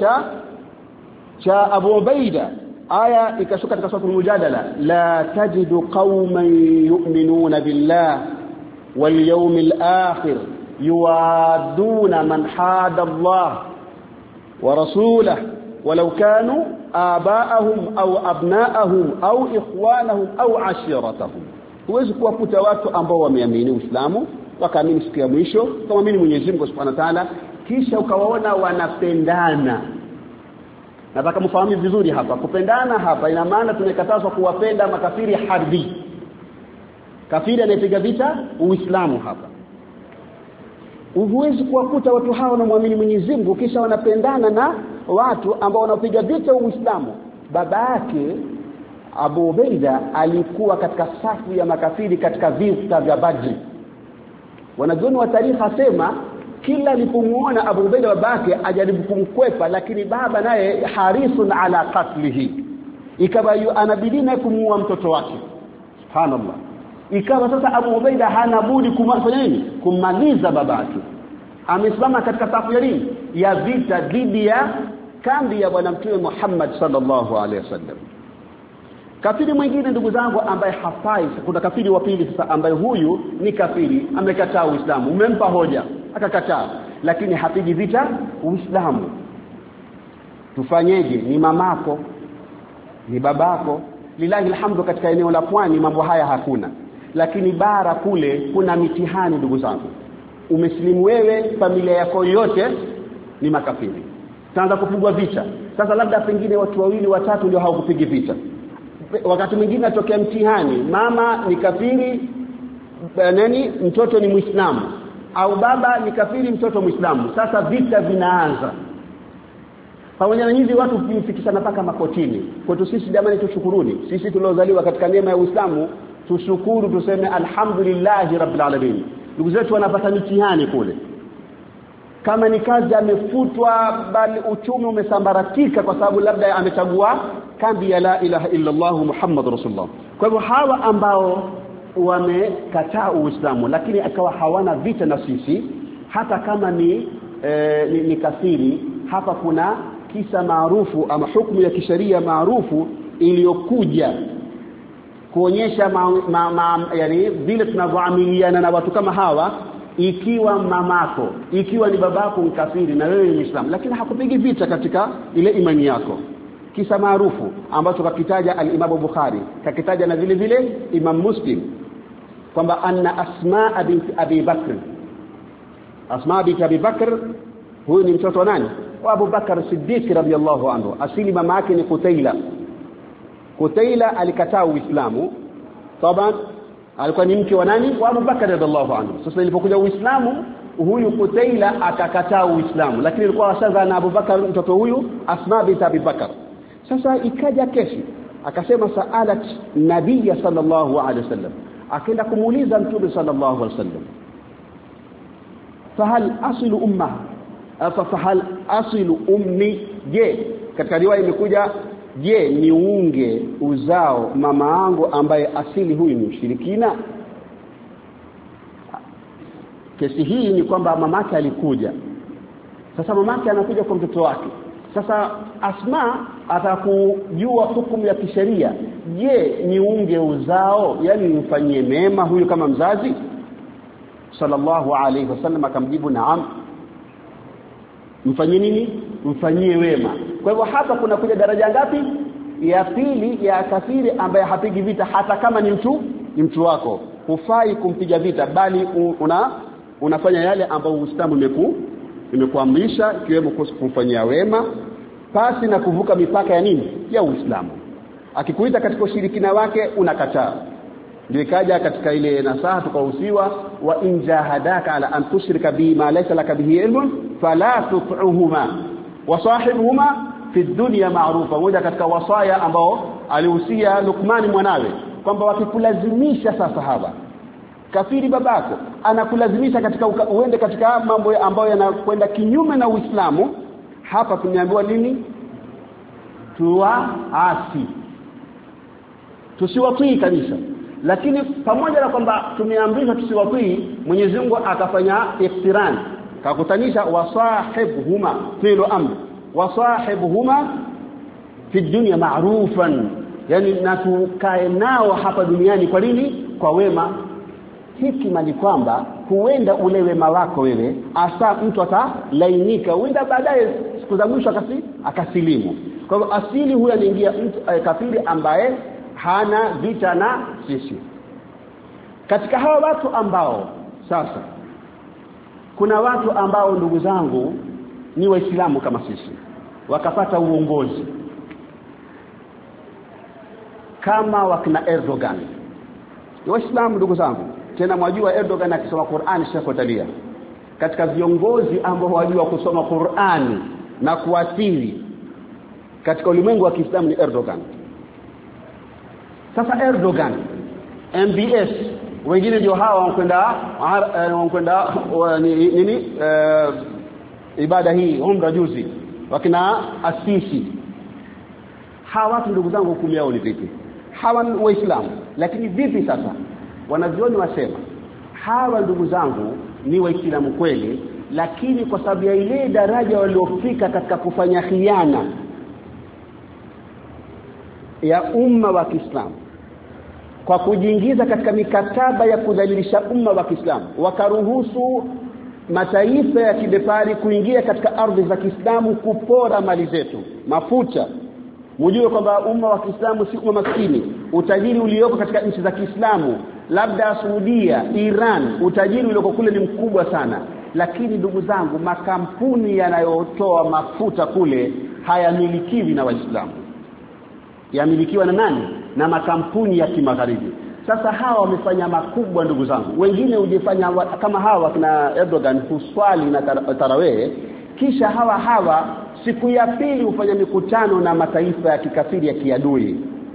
cha Abu Ubaida. Aya ikashuka katika sura Al-Mujadala, la tajidu qauman yu'minuna billah wal yawmil akhir yuwaduna man hada Allah wa rasulahu walau kanu abaahum au abnaahum au ikhwanahum au ashiratahum. Huwezi kuwakuta watu ambao wameamini Uislamu, wakaamini siku ya mwisho, wakaamini Mwenyezi Mungu Subhanahu wa Ta'ala, kisha ukawaona wanapendana. Nataka mfahamu vizuri hapa, kupendana hapa ina maana tumekatazwa kuwapenda makafiri harbi. Kafiri anayepiga vita Uislamu hapa. Huwezi kuwakuta watu hao wanaoamini Mwenyezi Mungu kisha wanapendana na watu ambao wanapiga vita Uislamu. Babake Abu Ubaida alikuwa katika safu ya makafiri katika vita vya Badr. Wanazuoni wa tarikhi asema kila alipomuona Abu Ubaida babake ajaribu kumkwepa, lakini baba naye harisun ala qatlihi, ikawa anabidi naye kumuua mtoto wake. Subhanallah. Ikawa sasa Abu Ubaida hana budi kufanya nini? Kummaliza babake. Amesimama katika safu ya nini? Ya vita dhidi ya kambi ya bwana mtume Muhammad sallallahu alaihi wasallam. Kafiri mwingine ndugu zangu ambaye hafai, kuna kafiri wa pili sasa ambaye huyu ni kafiri amekataa Uislamu. Umempa hoja akakataa, lakini hapigi vita Uislamu. Tufanyeje? Ni mamako, ni babako. Lillahi alhamdu katika eneo la pwani mambo haya hakuna, lakini bara kule kuna mitihani ndugu zangu. Umesilimu wewe, familia yako yote ni makafiri, taanza kupigwa vita. Sasa labda pengine watu wawili watatu ndio hawakupigi vita. Wakati mwingine atokea mtihani, mama ni kafiri, mtoto ni Muislamu, au baba ni kafiri, mtoto Muislamu. Sasa vita vinaanza. Pamoja na hizi watu kufikishana mpaka makotini. Kwetu sisi jamani, tushukuruni sisi tuliozaliwa katika neema ya Uislamu, tushukuru, tuseme alhamdulillahi rabbil alamin. Ndugu zetu wanapata mitihani kule, kama ni kazi amefutwa, bali uchumi umesambaratika kwa sababu labda amechagua kambi ya la ilaha illa Allah Muhammadur Rasulullah. Kwa hivyo hawa ambao wamekataa Uislamu lakini akawa hawana vita na sisi, hata kama ni kafiri, hapa kuna kisa maarufu ama hukumu ya kisheria maarufu iliyokuja kuonyesha yani vile tunavyoamiliana na watu kama hawa. Ikiwa mamako, ikiwa ni babako mkafiri na wewe ni Muislamu, lakini hakupigi vita katika ile imani yako. Kisa maarufu ambacho kakitaja al-Imam Bukhari, kakitaja na vile vile Imam Muslim, kwamba anna Asma bint Abi Bakr, Asma bint Abi Bakr huyu ni mtoto wa nani? Wa Abu Bakr Siddiq radhiyallahu anhu. Asili mama yake ni Qutaila. Qutaila alikataa Uislamu. Taban alikuwa ni mke wa nani? Wa Abu Bakr radhiyallahu anhu. Sasa ilipokuja Uislamu, huyu Qutaila akakataa Uislamu, lakini alikuwa ashaza na Abu Bakr mtoto huyu Asma bint Abi Bakr. Sasa ikaja kesi, akasema saalat nabiyya sallallahu alaihi wasallam, akaenda kumuuliza mtume sallallahu alaihi wasallam, fahal asilu umma fahal asilu ummi, je, katika riwaya imekuja je niunge uzao mama yangu ambaye asili huyu ni mshirikina. Kesi hii ni kwamba mamake alikuja, sasa mamake anakuja kwa mtoto wake. Sasa Asma atakujua hukumu ya kisheria, je niunge uzao, yani nimfanyie mema huyu kama mzazi? Sallallahu alayhi wasallam akamjibu naam, mfanyie nini? Mfanyie wema. Kwa hivyo hapa kuna kuja daraja ngapi? Ya pili ya kafiri ambaye hapigi vita, hata kama ni mtu wako, hufai kumpiga vita, bali unafanya yale ambayo Uislamu imekuamrisha, ikiwemo kumfanyia wema pasi na kuvuka mipaka ya nini? Ya Uislamu. Akikuita katika ushirikina wake unakataa. Ndio ikaja katika ile nasaha tukahusiwa, wa in jahadaka ala an tushrika bi ma laysa laka bihi ilmun fala tut'uhuma wa sahibuhuma fi dunya ma'rufa. Moja katika wasaya ambao alihusia Luqman mwanawe kwamba wakikulazimisha sasa hapa kafiri babako anakulazimisha katika uende katika mambo ambayo yanakwenda kinyume na Uislamu, hapa tumeambiwa nini? Tuwaasi, tusiwatii kabisa. Lakini pamoja na kwamba tumeamrishwa tusiwatii, Mwenyezi Mungu akafanya iftiran, kakutanisha wasahibhuma fi'lu amr, wasahibhuma fi dunya ma'rufan, yani na tukae nao hapa duniani kwa nini? Kwa wema. Hikima ni kwamba huenda ule wema wako wewe asa mtu atalainika, huenda baadaye siku za mwisho akasilimu. Kwa hivyo asili huyu anaingia mtu kafiri ambaye hana vita na sisi. Katika hawa watu ambao sasa kuna watu ambao ndugu zangu ni Waislamu kama sisi, wakapata uongozi kama wakina Erdogan. Ni Waislamu ndugu zangu, tena mwajua Erdogan akisoma Qur'ani shakotalia. Katika viongozi ambao wajua kusoma Qur'ani na kuathiri katika ulimwengu wa Kiislamu ni Erdogan. Sasa Erdogan, MBS, wengine ndio hawa wanakwenda nini ibada hii umra juzi, wakina Asisi. Hawa watu ndugu zangu hukumu yao ni vipi? Hawa ni Waislamu, lakini vipi sasa? Wanazioni wasema hawa ndugu zangu ni Waislamu kweli, lakini kwa sababu ya ile daraja waliofika katika kufanya khiana ya umma wa Kiislamu, kwa kujiingiza katika mikataba ya kudhalilisha umma wa Kiislamu, wakaruhusu mataifa ya kibepari kuingia katika ardhi za Kiislamu kupora mali zetu, mafuta. Mjue kwamba umma wa Kiislamu si umma maskini. Utajiri ulioko katika nchi za Kiislamu, labda Saudia, Iran, utajiri ulioko kule ni mkubwa sana. Lakini ndugu zangu, makampuni yanayotoa mafuta kule hayamilikiwi na Waislamu. Yamilikiwa na nani? Na makampuni ya kimagharibi. Sasa hawa wamefanya makubwa ndugu zangu. Wengine hujifanya kama hawa kina Erdogan, huswali na tarawih, kisha hawa siku ya pili hufanya mikutano na mataifa ya kikafiri ya kiadui.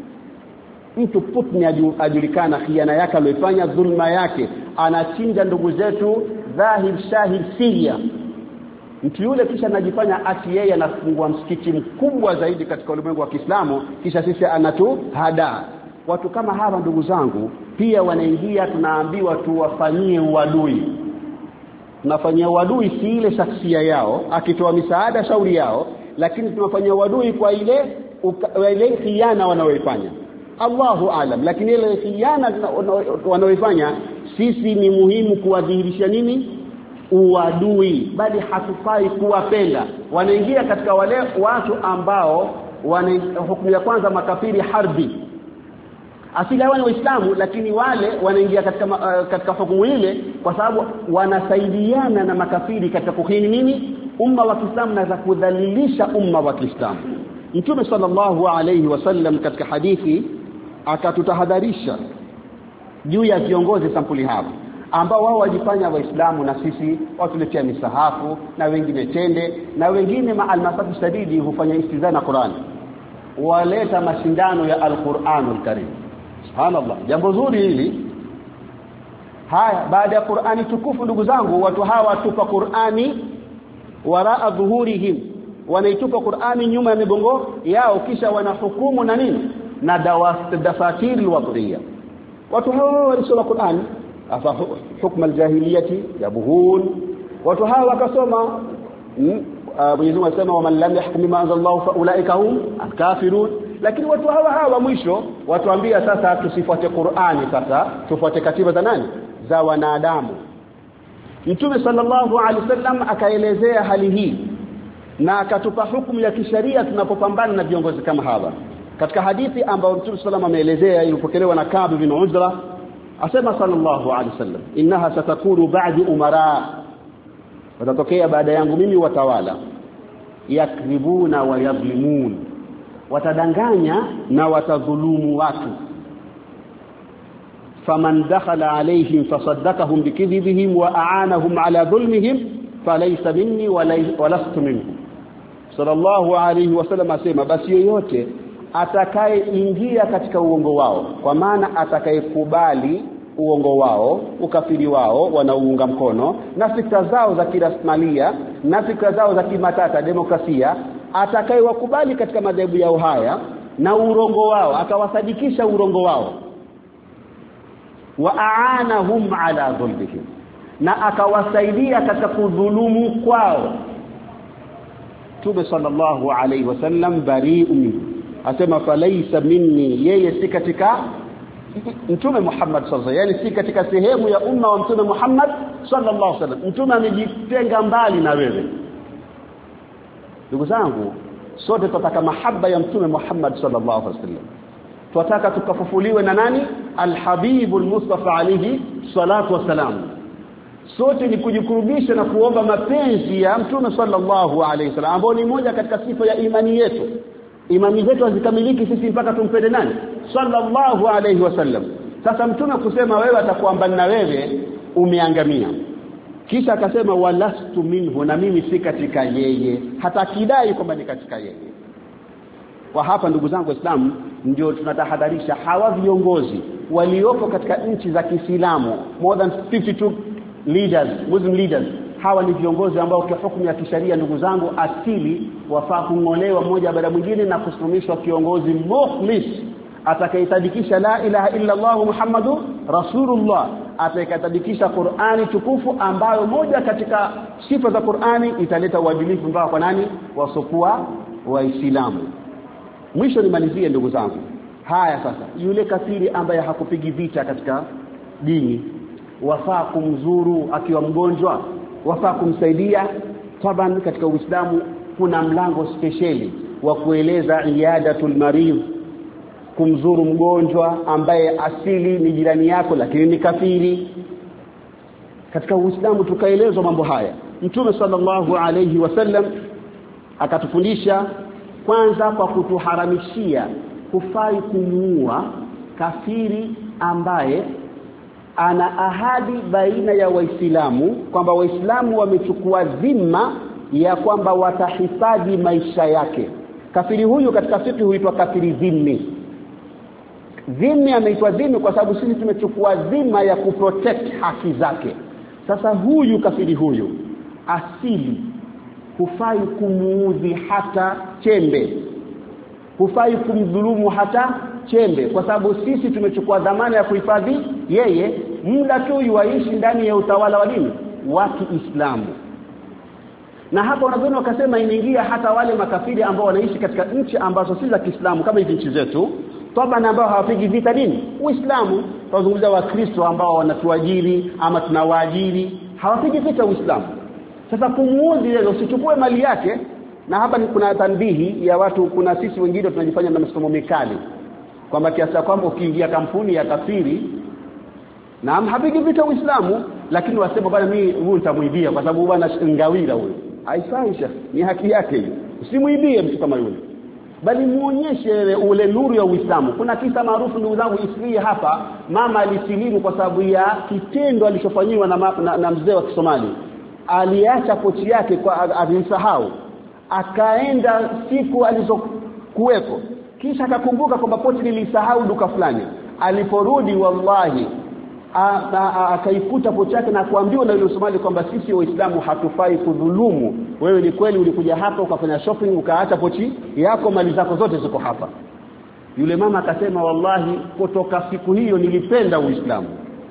Mtu Putin ajulikana khiana yake aliyofanya, dhulma yake, anachinja ndugu zetu dhahir shahid Syria. Mtu yule kisha anajifanya ati yeye anafungua msikiti mkubwa zaidi katika ulimwengu wa Kiislamu, kisha sisi anatuhada. Watu kama hawa ndugu zangu pia wanaingia, tunaambiwa tuwafanyie uadui. Tunafanyia uadui si ile shakhsia yao akitoa misaada shauri yao, lakini tunafanyia uadui kwa ile khiana wanaoifanya. Allahu aalam, lakini ile khiana wanaoifanya sisi ni muhimu kuwadhihirisha nini? Uadui, bali hatufai kuwapenda. Wanaingia katika wale watu ambao hukumu ya kwanza makafiri harbi. Asili yao ni Waislamu, lakini wale wanaingia katika hukumu ile kwa sababu wanasaidiana na makafiri katika kuhini nini? Umma wa Kiislamu, na za kudhalilisha umma wa Kiislamu. Mtume sallallahu alayhi wasallam katika hadithi akatutahadharisha juu ya viongozi sampuli hapo ambao wao wajifanya Waislamu na sisi watuletea misahafu na wengine tende na wengine maalmasati shadidi hufanya istizana Qur'an. waleta mashindano ya Al-Qur'anul Karim. Subhanallah, jambo zuri hili. Haya, baada ya Qur'ani tukufu ndugu zangu, watu hawa tupa Qur'ani waraa dhuhurihim, wanaitupa Qur'ani nyuma ya migongo yao, kisha wanahukumu na nini? Na dafatir alwadhiya. Watu hawa walisoma Qur'ani afa hukm aljahiliyati yabuhun, watu hawa wakasoma Mwenyezi Mungu anasema waman lam yahkum bima anzalallahu fa ulaika hum alkafirun. Lakini watu hawa mwisho watuambia sasa tusifuate Qur'ani, sasa tufuate katiba za nani? Za wanadamu. Mtume sallallahu alaihi wasallam akaelezea hali hii na akatupa hukumu ya kisheria tunapopambana na viongozi kama hawa. Katika hadithi ambayo Mtume sallallahu ameelezea ilipokelewa na Ka'b bin Ujra, asema sallallahu alaihi wasallam, innaha satakunu ba'di umara, watatokea baada yangu mimi watawala, yakribuna wa yadhlimun, watadanganya na watadhulumu watu. faman dakhala alayhim fasaddaqahum bikidhibihim wa a'anahum ala dhulmihim falaysa minni wa lastu minhum. Sallallahu alayhi wasallam asema, basi yoyote atakayeingia katika uongo wao, kwa maana atakayekubali uongo wao, ukafiri wao wanaounga mkono na fikra zao za kirasmalia na fikra zao za kimatata demokrasia, atakayewakubali katika madhehebu yao haya na urongo wao, akawasadikisha urongo wao, wa a'anahum ala dhulmihim, na akawasaidia katika kudhulumu kwao, Mtume sallallahu alayhi wasallam bari'un minhu, asema falaysa minni, yeye si katika Mtume Muhammad sallallahu alayhi wasallam, yani si katika sehemu ya umma wa Mtume Muhammad sallallahu alayhi wasallam. Mtume amejitenga mbali na wewe. Ndugu zangu, sote tunataka mahaba ya Mtume Muhammad sallallahu alayhi wasallam. Tunataka tukafufuliwe na nani? Al-Habibul Mustafa alayhi salatu wasalam. Sote ni kujikurubisha na kuomba mapenzi ya Mtume sallallahu alayhi wasallam, ambao ni moja katika sifa ya imani yetu. Imani zetu hazikamiliki sisi mpaka tumpende nani? Sallallahu alayhi wasallam. Sasa Mtume kusema wewe atakuambana na wewe umeangamia, kisha akasema walastu minhu, na mimi si katika yeye, hata kidai kwamba ni katika yeye. Kwa hapa ndugu zangu Waislamu, ndio tunatahadharisha hawa viongozi waliopo katika nchi za Kiislamu, more than 52 leaders, Muslim leaders. Hawa ni viongozi ambao kwa hukumu ya kisheria ndugu zangu asili wafaa kungolewa mmoja baada mwingine na kusimamishwa kiongozi mukhlis atakayesadikisha la ilaha illa Allah Muhammadu Rasulullah, atakayesadikisha Qur'ani tukufu, ambayo moja katika sifa za Qur'ani italeta uadilifu mpaka kwa nani? Wasokuwa Waislamu. Mwisho nimalizie ndugu zangu. Haya sasa, yule kafiri ambaye hakupigi vita katika dini, wafaa kumzuru akiwa mgonjwa, wafaa kumsaidia. Taban katika Uislamu kuna mlango speciali wa kueleza iyadatul marid, kumzuru mgonjwa ambaye asili ni jirani yako lakini ni kafiri. Katika Uislamu tukaelezwa mambo haya. Mtume sallallahu alayhi wasallam akatufundisha kwanza kwa kutuharamishia kufai kumuua kafiri ambaye ana ahadi baina ya Waislamu, kwamba Waislamu wamechukua dhima ya kwamba watahifadhi maisha yake. Kafiri huyu katika fiqh huitwa kafiri dhimmi. Dhimmi ameitwa dhimmi kwa sababu sisi tumechukua dhima ya kuprotect haki zake. Sasa huyu kafiri huyu asili hufai kumuudhi hata chembe, hufai kumdhulumu hata chembe, kwa sababu sisi tumechukua dhamana ya kuhifadhi yeye muda tu yuishi ndani ya utawala wa dini wa Kiislamu. Na hapa wanazuoni wakasema inaingia hata wale makafiri ambao wanaishi katika nchi ambazo si za Kiislamu kama hizi nchi zetu, toba ambao hawapigi vita dini Uislamu. Tunazungumzia Wakristo ambao wanatuajiri ama tunawaajiri, hawapigi vita Uislamu. Sasa kumuudhi leo, usichukue mali yake. Na hapa ni kuna tanbihi ya watu, kuna sisi wengine tunajifanya na msimamo mikali kwamba kiasi kwamba ukiingia kampuni ya kafiri na hapigi vita Uislamu, lakini wasema bwana mimi huyu nitamuibia kwa sababu bwana ngawira huyo. Aisaisha, ni haki yake hiyo. Usimuibie mtu kama yule, bali muonyeshe ule nuru ya Uislamu. Kuna kisa maarufu ndugu zangu Isri hapa, mama alisilimu kwa sababu ya kitendo alichofanywa na mzee wa Kisomali. Aliacha pochi yake kwa alisahau, akaenda siku alizokuwepo kisha akakumbuka kwamba poti nilisahau duka fulani. Aliporudi wallahi akaikuta pochi yake na kuambiwa na yule Somali kwamba sisi Waislamu hatufai kudhulumu. Wewe ni kweli ulikuja hapa ukafanya shopping ukaacha pochi yako, mali zako zote ziko hapa. Yule mama akasema wallahi kutoka siku hiyo nilipenda Uislamu.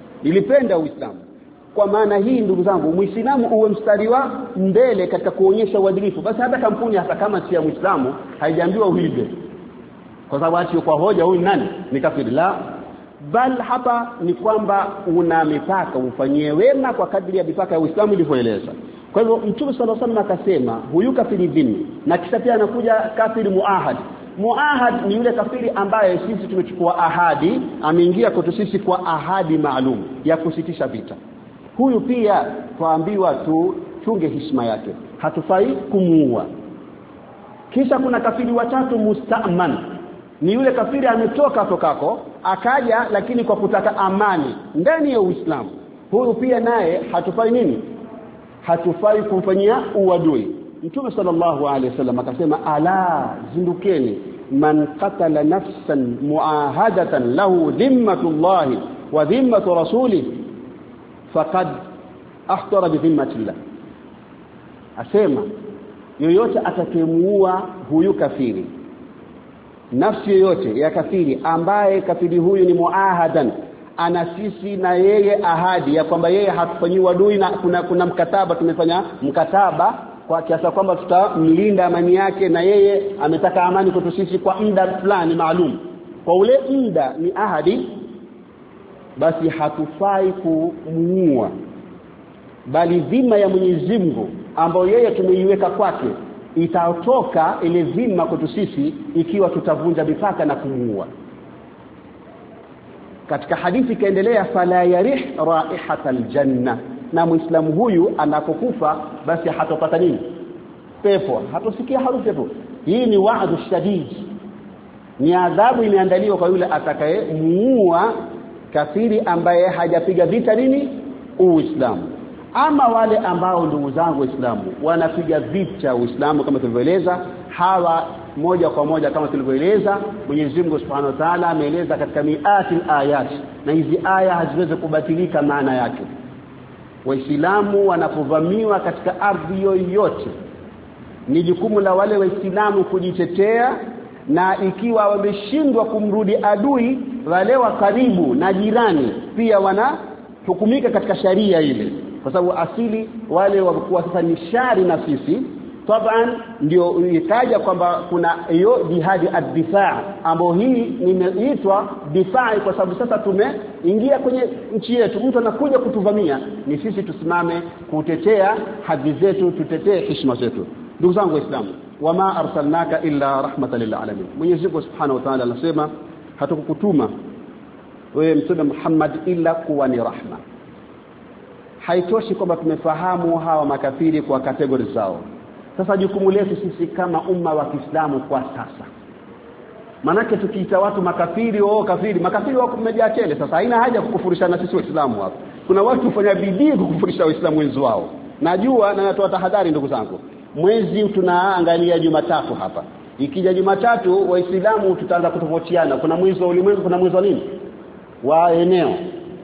Kwa maana hii ndugu zangu, Muislamu uwe mstari wa mbele katika kuonyesha uadilifu. Basi hata kampuni hata kama si ya Muislamu haijaambiwa uibe kwa sababu ati kwa hoja huyu nani ni kafiri, la bal hapa ni kwamba una mipaka, ufanyie wema kwa kadri ya mipaka ya Uislamu ilivyoeleza. Kwa hivyo Mtume sallallahu alaihi wasallam akasema huyu kafiri dhimmi, na kisha pia anakuja kafiri muahad. Muahad ni yule kafiri ambaye sisi tumechukua ahadi, ameingia kwetu sisi kwa ahadi maalum ya kusitisha vita. Huyu pia tuambiwa tuchunge heshima yake, hatufai kumuua. Kisha kuna kafiri watatu musta'man, ni yule kafiri ametoka tokako akaja lakini kwa kutaka amani ndani ya Uislamu. Huyu pia naye hatufai nini? Hatufai kumfanyia uadui. Mtume sallallahu alaihi wasallam akasema ala zindukeni, man qatala nafsan muahadatan lahu dhimmatullahi wa dhimmatu rasulihi faqad ahtara bi dhimmatillah. Asema yoyote atakayemuua huyu kafiri, nafsi yoyote ya kafiri ambaye kafiri huyu ni muahadan, ana sisi na yeye ahadi ya kwamba yeye hatufanyiwi adui, na kuna mkataba, tumefanya mkataba kwa kiasi kwamba tutamlinda amani yake, na yeye ametaka amani kwetu sisi kwa muda fulani maalum, kwa ule muda ni ahadi, basi hatufai kumuua, bali dhima ya Mwenyezi Mungu ambayo yeye tumeiweka kwake itatoka ile dhima kwetu sisi ikiwa tutavunja mipaka na kumuua. Katika hadithi kaendelea fala yarih raihatal janna, na Muislamu huyu anapokufa basi hatopata nini? Pepo, hatosikia harufu pepo. Hii ni wa'du shadid, ni adhabu imeandaliwa kwa yule atakayemuua kafiri ambaye hajapiga vita nini? Uislamu. Ama wale ambao ndugu zangu Waislamu wanapiga vita Uislamu kama tulivyoeleza, hawa moja kwa moja kama tulivyoeleza Mwenyezi Mungu Subhanahu wa Ta'ala ameeleza katika miati ayat, na hizi aya haziwezi kubatilika maana yake. Waislamu wanapovamiwa katika ardhi yoyote, ni jukumu la wale Waislamu kujitetea, na ikiwa wameshindwa kumrudi adui, wale wa karibu na jirani pia wanahukumika katika sharia ile, kwa sababu asili wale walikuwa sasa ni shari na sisi. Taban ndio ikaja kwamba kuna hiyo jihadi ad-difaa, ambayo hii imeitwa difaa kwa sababu sasa tumeingia kwenye nchi yetu, mtu anakuja kutuvamia, ni sisi tusimame kutetea hadhi zetu, tutetee heshima zetu. Ndugu zangu Waislamu, wama arsalnaka illa rahmatan lil alamin. Mwenyezi Mungu Subhanahu wa Ta'ala anasema hatukukutuma wewe Mtume Muhammad ila kuwa ni rahma. Haitoshi kwamba tumefahamu hawa makafiri kwa kategori zao. Sasa jukumu letu sisi kama umma wa Kiislamu kwa sasa, manake tukiita watu makafiri kafiri, makafiri wako mmejaa tele. Sasa haina haja kukufurishana sisi Waislamu hapa. Kuna watu hufanya bidii kukufurisha Waislamu wenzi wao. Najua na natoa tahadhari ndugu zangu. Mwezi tunaangalia Jumatatu hapa. Ikija Jumatatu Waislamu tutaanza kutofautiana. Kuna mwezi wa ulimwengu, kuna mwezi wa nini? Wa eneo.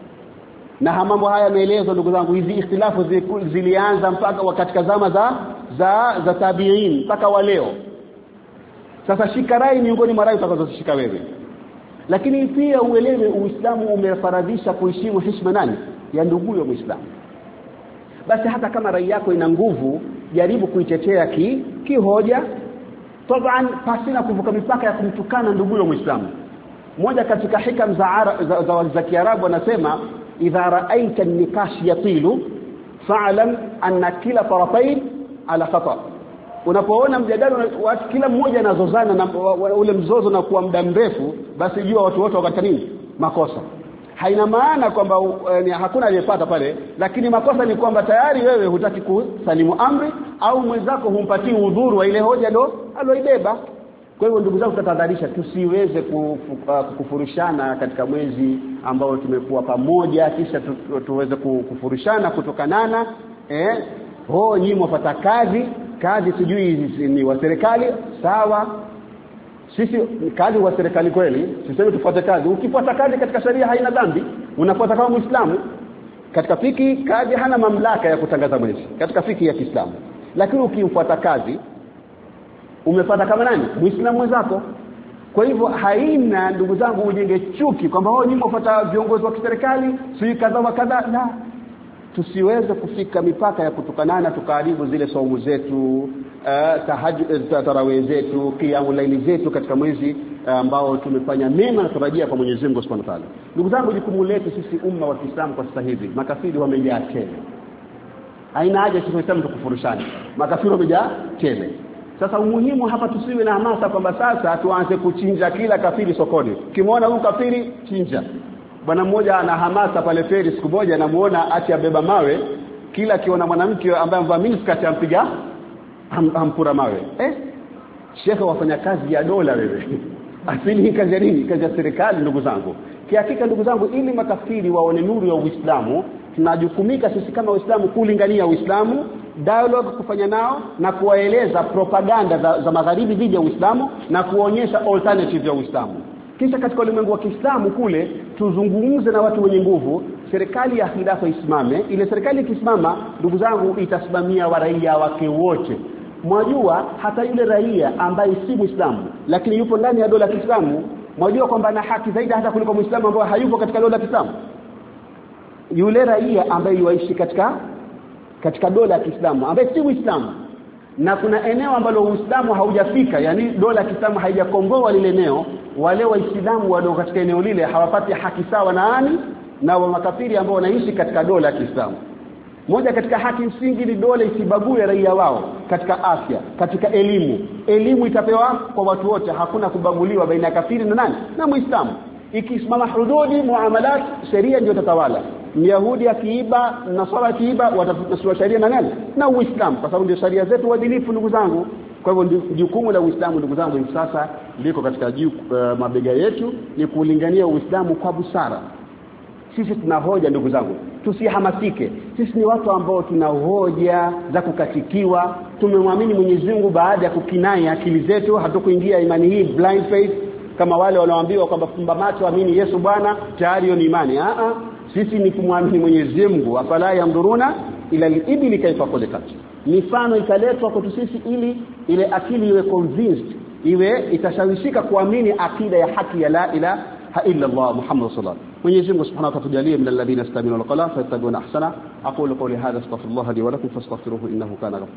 Na mambo haya yameelezwa ndugu zangu, hizi ikhtilafu zilianza mpaka katika zama za tabi'in mpaka wa leo. Sasa shikarai miongoni mwa rai utakazozishika wewe. Lakini pia uelewe Uislamu umefaradhisha kuheshimu heshima nani? Ya ndugu wa Muislamu. Basi hata kama rai yako ina nguvu, jaribu kuitetea kihoja, taban pasina kuvuka mipaka ya kumtukana ndugu wa Muislamu. Moja katika hikam za Kiarabu anasema idha ra'aita an-nikash yatilu fa'lam anna kila tarafayn ala khata. Unapoona mjadala watu kila mmoja anazozana na ule mzozo na kuwa muda mrefu, basi jua watu wote wakati nini? Makosa. Haina maana kwamba hakuna aliyepata pale, lakini makosa ni kwamba tayari wewe hutaki kusalimu amri au mwenzako humpatii udhuru wa ile hoja ndo aloibeba. Kwa hivyo ndugu zangu, tutahadharisha tusiweze kufurushana katika mwezi ambao tumekuwa pamoja, kisha tuweze kufurushana kutokanana. Nyinyi mwapata kazi sijui ni wa serikali, sawa. Sisi kazi wa serikali kweli, sisemi tufuate kazi. Ukifuata kazi katika sharia haina dhambi, unafuata kama Muislamu. Katika fiki kazi hana mamlaka ya kutangaza mwezi katika fiki ya Kiislamu. Lakini ukimfuata kazi umefuata kama nani? Muislamu mwenzako. Kwa hivyo haina ndugu zangu ujenge chuki kwamba wao nyinyi mfuata viongozi wa kiserikali, si kadha wa kadha. La. Tusiweze kufika mipaka ya kutukanana tukaharibu zile saumu zetu, tarawih zetu, qiyamul layl zetu katika mwezi ambao tumefanya mema na tarajia kwa Mwenyezi Mungu Subhanahu wa Ta'ala. Ndugu zangu, jukumu letu sisi umma wa Kiislamu kwa sasa hivi, makafiri wamejaa tele. Haina haja sisi Waislamu tukufurushane. Makafiri wamejaa tele. Sasa umuhimu hapa tusiwe na hamasa kwamba sasa tuanze kuchinja kila kafiri sokoni. Ukimwona huyu kafiri chinja. Bwana mmoja ana hamasa pale feri, siku moja anamuona ati abeba mawe, kila akiona mwanamke ambaye amevaa miniskirt ampiga ampura mawe. Shekhe wafanya kazi ya dola wewe. Asili kazi ya nini? Kazi ya serikali ndugu zangu. Kihakika ndugu zangu, ili makafiri waone nuru ya Uislamu, tunajukumika sisi kama Waislamu kulingania Uislamu, dialogue kufanya nao na kuwaeleza propaganda za magharibi dhidi ya Uislamu na kuonyesha alternative ya Uislamu. Kisha katika ulimwengu wa Kiislamu kule tuzungumze na watu wenye nguvu, serikali ya khilafa isimame. Ile serikali ikisimama ndugu zangu itasimamia raia wake wote. Mwajua hata yule raia ambaye si Muislamu lakini yupo ndani ya dola ya Kiislamu, mwajua kwamba ana haki zaidi hata kuliko Muislamu ambaye hayupo katika dola ya Kiislamu. Yule raia ambaye yuishi katika dola ya Kiislamu ambaye si Muislamu, na kuna eneo ambalo Uislamu haujafika, yani dola ya Kiislamu haijakomboa lile eneo, wale Waislamu walio katika eneo lile hawapati haki sawa na wa makafiri ambao wanaishi katika dola ya Kiislamu. Moja katika haki msingi ni dola isibague raia wao katika afya, katika elimu. Elimu itapewa kwa watu wote, hakuna kubaguliwa baina ya kafiri na nani? Na Muislamu. Ikisimama hududi muamalat, sheria ndio tatawala. Myahudi akiiba, Nasara akiiba, watafuata sheria na nani? Na Uislamu, kwa sababu ndio sheria zetu uadilifu ndugu zangu. Kwa hivyo jukumu la Uislamu ndugu zangu hivi sasa liko katika mabega yetu, ni kulingania Uislamu kwa busara. Sisi tuna hoja ndugu zangu, tusihamasike. Sisi ni watu ambao tuna hoja za kukatikiwa. Tumemwamini Mwenyezi Mungu baada ya kukinai akili zetu, hatukuingia imani hii blind faith kama wale wanaoambiwa kwamba fumba macho amini Yesu Bwana, tayari hiyo ni imani. Sisi ni kumwamini Mwenyezi Mungu. Afala yamduruna ila al-ibli kaifa khuliqat. Mifano ikaletwa kwetu sisi ili ile akili iwe convinced, iwe itashawishika kuamini akida ya haki ya la ilaha illa Allah Muhammad sallallahu. Mwenyezi Mungu Subhanahu wa Ta'ala tujalie min alladhina istami'una al-qawla fayattabi'una ahsana. Aqulu qawli hadha astaghfirullah li wa lakum fastaghfiruhu innahu kana